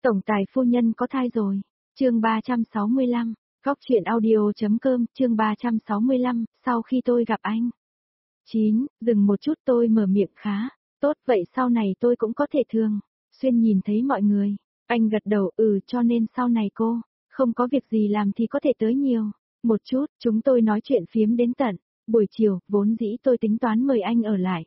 Tổng tài phu nhân có thai rồi. Chương 365, Góc truyện audio.com, chương 365, sau khi tôi gặp anh. 9, dừng một chút tôi mở miệng khá. Tốt vậy sau này tôi cũng có thể thường xuyên nhìn thấy mọi người. Anh gật đầu cho nên sau này cô không có việc gì làm thì có thể tới nhiều. Một chút, chúng tôi nói chuyện phiếm đến tận buổi chiều, vốn dĩ tôi tính toán mời anh ở lại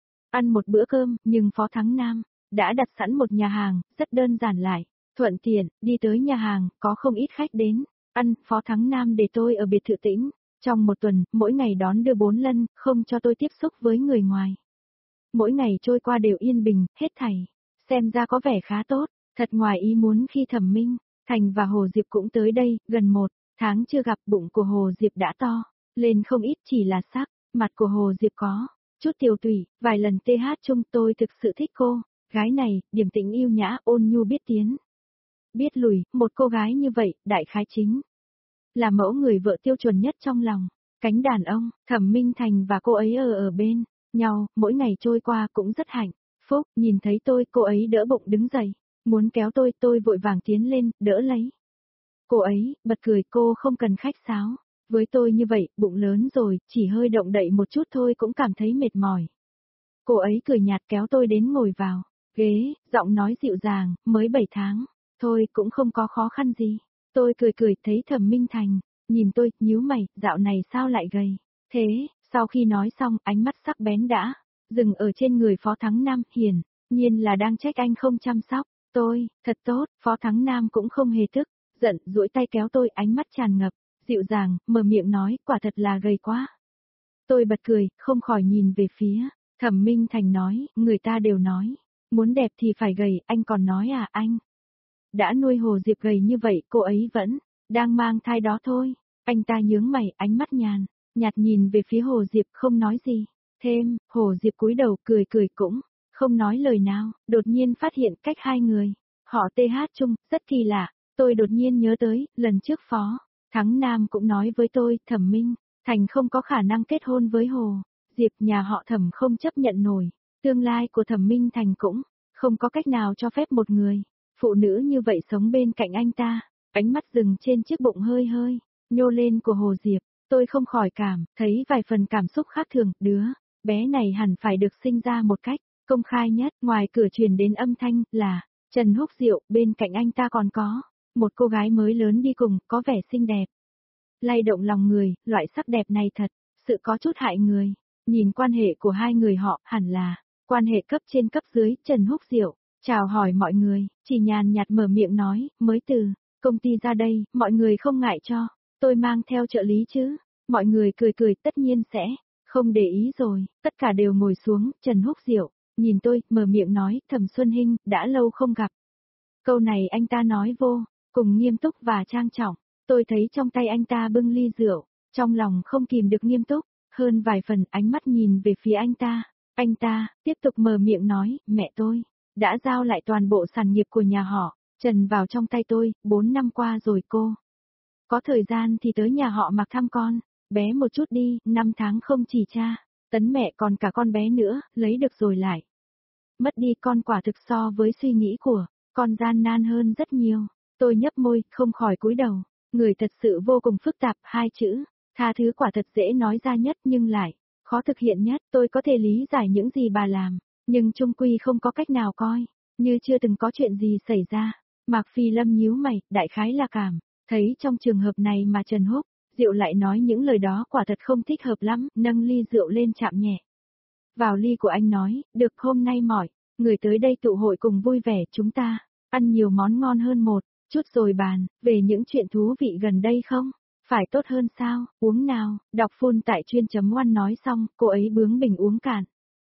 ăn một bữa cơm, nhưng Phó Thắng Nam đã đặt sẵn một nhà hàng, rất đơn giản lại thuận tiện, đi tới nhà hàng, có không ít khách đến ăn, Phó Thắng Nam để tôi ở biệt thự tĩnh. Trong một tuần, mỗi ngày đón đưa 4 lần, không cho tôi tiếp xúc với người ngoài. Mỗi ngày trôi qua đều yên bình, hết thảy. Xem ra có vẻ khá tốt, thật ngoài ý muốn khi Thẩm Minh Thành và Hồ Diệp cũng tới đây, gần 1 tháng chưa gặp, bụng của Hồ Diệp đã to lên không ít, chỉ là sắc mặt của Hồ Diệp có chút tiều tụy, vài lần TH chung tôi thực sự thích cô, gái này, điềm tĩnh yêu nhã, ôn nhu biết tiến biết lùi, một cô gái như vậy, đại khái chính là mẫu người vợ tiêu chuẩn nhất trong lòng cánh đàn ông. Thẩm Minh Thành và cô ấy ở bên nhau, mỗi ngày trôi qua cũng rất hạnh phúc. Nhìn thấy tôi, cô ấy đỡ bụng đứng dậy, muốn kéo tôi vội vàng tiến lên, đỡ lấy cô ấy, bật cười, cô không cần khách sáo với tôi như vậy, bụng lớn rồi, chỉ hơi động đậy một chút thôi cũng cảm thấy mệt mỏi. Cô ấy cười nhạt kéo tôi đến ngồi vào ghế, giọng nói dịu dàng, mới 7 tháng, thôi cũng không có khó khăn gì. Tôi cười thấy Thẩm Minh Thành nhìn tôi, nhíu mày, dạo này sao lại gầy thế? Sau khi nói xong, ánh mắt sắc bén đã dừng ở trên người Phó Thắng Nam, hiển nhiên là đang trách anh không chăm sóc tôi. Thật tốt, Phó Thắng Nam cũng không hề tức giận, duỗi tay kéo tôi, ánh mắt tràn ngập dịu dàng, mở miệng nói, quả thật là gầy quá. Tôi bật cười, không khỏi nhìn về phía Thẩm Minh Thành nói, người ta đều nói muốn đẹp thì phải gầy, anh còn nói à? Anh đã nuôi Hồ Diệp gầy như vậy, cô ấy vẫn đang mang thai đó thôi. Anh ta nhướng mày, ánh mắt nhạt nhìn về phía Hồ Diệp, không nói gì thêm. Hồ Diệp cúi đầu cười cũng không nói lời nào. Đột nhiên phát hiện cách hai người họ TH chung rất kỳ lạ. Tôi đột nhiên nhớ tới lần trước Phó Thắng Nam cũng nói với tôi, Thẩm Minh Thành không có khả năng kết hôn với Hồ Diệp, nhà họ Thẩm không chấp nhận nổi. Tương lai của Thẩm Minh Thành cũng không có cách nào cho phép một người phụ nữ như vậy sống bên cạnh anh ta. Ánh mắt dừng trên chiếc bụng hơi nhô lên của Hồ Diệp, tôi không khỏi thấy vài phần cảm xúc khác thường. Đứa bé này hẳn phải được sinh ra một cách công khai nhất. Ngoài cửa truyền đến âm thanh là Trần Húc Diệu, bên cạnh anh ta còn có một cô gái mới lớn đi cùng, có vẻ xinh đẹp, lay động lòng người. Loại sắc đẹp này thật sự có chút hại người. Nhìn quan hệ của hai người họ, hẳn là quan hệ cấp trên cấp dưới. Trần Húc Diệu chào hỏi mọi người, chỉ nhàn nhạt mở miệng nói, mới từ công ty ra đây, mọi người không ngại cho tôi mang theo trợ lý chứ? Mọi người cười, tất nhiên sẽ không để ý rồi. Tất cả đều ngồi xuống. Trần Húc Diệu nhìn tôi, mở miệng nói, Thẩm Xuân Hinh, đã lâu không gặp. Câu này anh ta nói vô cùng nghiêm túc và trang trọng. Tôi thấy trong tay anh ta bưng ly rượu, trong lòng không kìm được nghiêm túc hơn vài phần. Ánh mắt nhìn về phía anh ta. Anh ta tiếp tục mở miệng nói, mẹ tôi đã giao lại toàn bộ sản nghiệp của nhà họ Trần vào trong tay tôi. 4 năm qua rồi, cô có thời gian thì tới nhà họ Mạc thăm con bé một chút đi. 5 tháng không chỉ cha tấn mẹ còn cả con bé nữa, lấy được rồi lại mất đi con, quả thực so với suy nghĩ của con gian nan hơn rất nhiều. Tôi nhấp môi, không khỏi cúi đầu. Người thật sự vô cùng phức tạp. Hai chữ tha thứ quả thật dễ nói ra nhất nhưng lại khó thực hiện nhất. Tôi có thể lý giải những gì bà làm, nhưng chung quy không có cách nào coi như chưa từng có chuyện gì xảy ra. Mạc Phi Lâm nhíu mày, đại khái là thấy trong trường hợp này mà Trần Húc Diệu lại nói những lời đó quả thật không thích hợp lắm. Nâng ly rượu lên chạm nhẹ vào ly của anh, nói, được, hôm nay mọi người tới đây tụ hội cùng vui vẻ, chúng ta ăn nhiều món ngon hơn một chút rồi bàn về những chuyện thú vị gần đây không? Phải tốt hơn sao? Uống nào? Đọc full tại chuyên.one nói xong, cô ấy bướng bỉnh uống cạn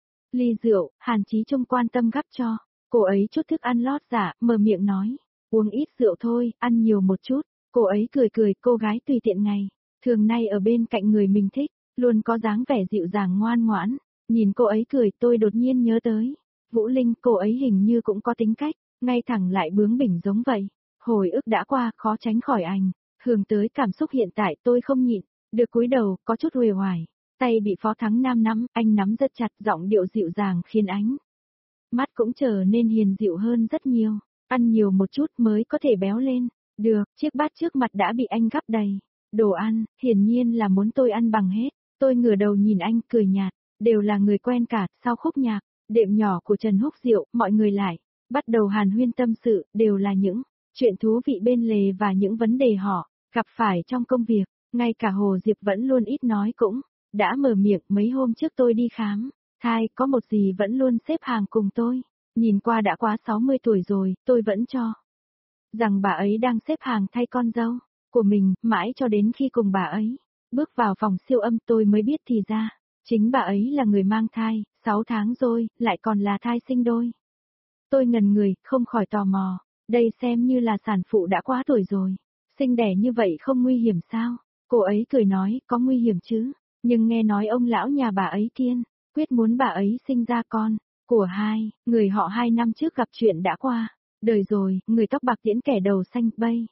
ly rượu. Hàn Chí Trung quan tâm gắp cho cô ấy chút thức ăn lót dạ, mở miệng nói, uống ít rượu thôi, ăn nhiều một chút. Cô ấy cười, cô gái tùy tiện ngày thường nay ở bên cạnh người mình thích, luôn có dáng vẻ dịu dàng ngoan ngoãn. Nhìn cô ấy cười, tôi đột nhiên nhớ tới Vũ Linh, cô ấy hình như cũng có tính cách ngay thẳng lại bướng bỉnh giống vậy. Hồi ức đã qua, khó tránh khỏi ảnh hưởng tới cảm xúc hiện tại. Tôi không nhịn được cúi đầu, có chút uể oải. Tay bị Phó Thắng Nam nắm, anh nắm rất chặt, giọng điệu dịu dàng khiến ánh mắt cũng trở nên hiền dịu hơn rất nhiều. ăn nhiều một chút mới có thể béo lên. Được, chiếc bát trước mặt đã bị anh gắp đầy. Đồ ăn, hiển nhiên là muốn tôi ăn bằng hết. Tôi ngửa đầu nhìn anh cười nhạt, đều là người quen cả, sau khúc nhạc, đệm nhỏ của Trần Húc Diệu, mọi người lại bắt đầu hàn huyên tâm sự, đều là những chuyện thú vị bên lề và những vấn đề họ gặp phải trong công việc. Ngay cả Hồ Diệp vẫn luôn ít nói cũng đã mở miệng. Mấy hôm trước tôi đi khám thai, có một dì vẫn luôn xếp hàng cùng tôi. Nhìn qua đã quá 60 tuổi rồi, tôi vẫn cho rằng bà ấy đang xếp hàng thay con dâu của mình, mãi cho đến khi cùng bà ấy bước vào phòng siêu âm tôi mới biết thì ra, chính bà ấy là người mang thai, 6 tháng rồi, lại còn là thai sinh đôi. Tôi ngần người, không khỏi tò mò, đây xem như là sản phụ đã quá tuổi rồi, sinh đẻ như vậy không nguy hiểm sao? Cô ấy cười nói, có nguy hiểm chứ, nhưng nghe nói ông lão nhà bà ấy kiên quyết muốn bà ấy sinh ra con của hai người họ 2 năm trước gặp chuyện đã qua đời rồi, người tóc bạc tiễn kẻ đầu xanh bây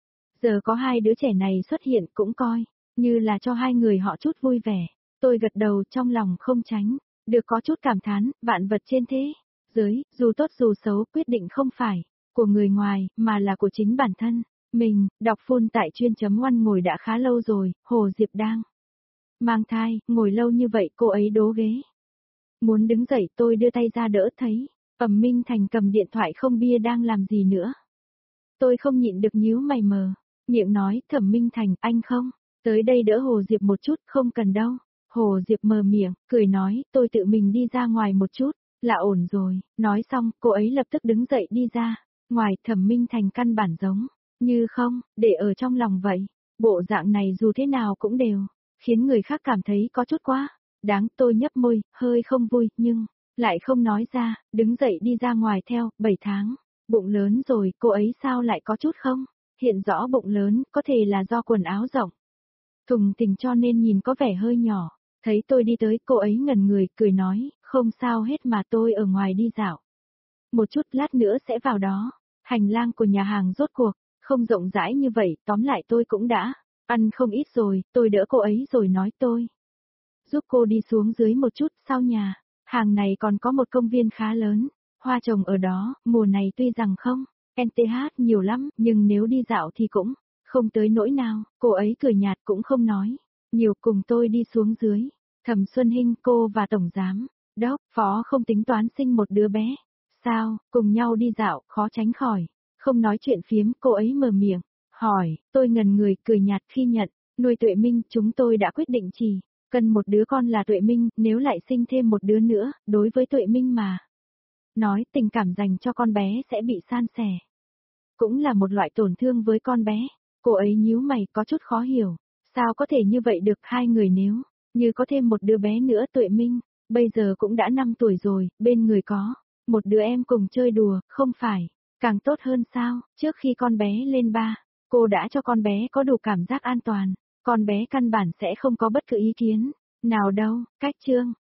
giờ có hai đứa trẻ này xuất hiện cũng coi như là cho hai người họ chút vui vẻ. Tôi gật đầu, trong lòng không tránh được có chút cảm thán, vạn vật trên thế giới, dù tốt dù xấu, quyết định không phải của người ngoài, mà là của chính bản thân mình. Đọc full tại chuyên.oan ngồi đã khá lâu rồi, Hồ Diệp đang mang thai, ngồi lâu như vậy cô ấy đố ghế. Muốn đứng dậy, tôi đưa tay ra đỡ, thấy Minh Thành cầm điện thoại không bia đang làm gì nữa. Tôi không nhịn được nhíu mày mờ, miệng nói, Thẩm Minh Thành, anh không tới đây đỡ Hồ Diệp một chút? Không cần đâu. Hồ Diệp mờ miệng, cười nói, tôi tự mình đi ra ngoài một chút, là ổn rồi. Nói xong, cô ấy lập tức đứng dậy đi ra ngoài. Thẩm Minh Thành căn bản giống như không để ở trong lòng vậy. Bộ dạng này dù thế nào cũng đều khiến người khác cảm thấy có chút quá đáng. Tôi nhấp môi, hơi không vui, nhưng lại không nói ra, đứng dậy đi ra ngoài theo. 7 tháng, bụng lớn rồi, cô ấy sao lại có chút không hiện rõ bụng lớn, có thể là do quần áo rộng thùng thình cho nên nhìn có vẻ hơi nhỏ. Thấy tôi đi tới, cô ấy ngẩn người, cười nói, không sao hết mà, tôi ở ngoài đi dạo một chút, lát nữa sẽ vào đó. Hành lang của nhà hàng rốt cuộc không rộng rãi như vậy, tóm lại tôi cũng đã ăn không ít rồi. Tôi đỡ cô ấy rồi nói, tôi giúp cô đi xuống dưới một chút. Sau nhà hàng này còn có một công viên khá lớn, hoa trồng ở đó, mùa này tuy rằng không NTH nhiều lắm, nhưng nếu đi dạo thì cũng không tới nỗi nào. Cô ấy cười nhạt cũng không nói nhiều, cùng tôi đi xuống dưới. Thẩm Xuân Hinh, cô và Tổng Giám Đốc Phó không tính toán sinh một đứa bé sao? Cùng nhau đi dạo, khó tránh khỏi không nói chuyện phiếm. Cô ấy mở miệng hỏi, tôi ngần người, cười nhạt khi nhận nuôi Tuệ Minh. Chúng tôi đã quyết định chỉ cần một đứa con là Tuệ Minh, nếu lại sinh thêm một đứa nữa, đối với Tuệ Minh mà nói, tình cảm dành cho con bé sẽ bị san sẻ, cũng là một loại tổn thương với con bé. Cô ấy nhíu mày, có chút khó hiểu, sao có thể như vậy được? Hai người nếu như có thêm một đứa bé nữa, Tuệ Minh bây giờ cũng đã 5 tuổi rồi, bên người có một đứa em cùng chơi đùa, không phải càng tốt hơn sao? Trước khi con bé lên 3, cô đã cho con bé có đủ cảm giác an toàn, con bé căn bản sẽ không có bất cứ ý kiến nào đâu. Cách chương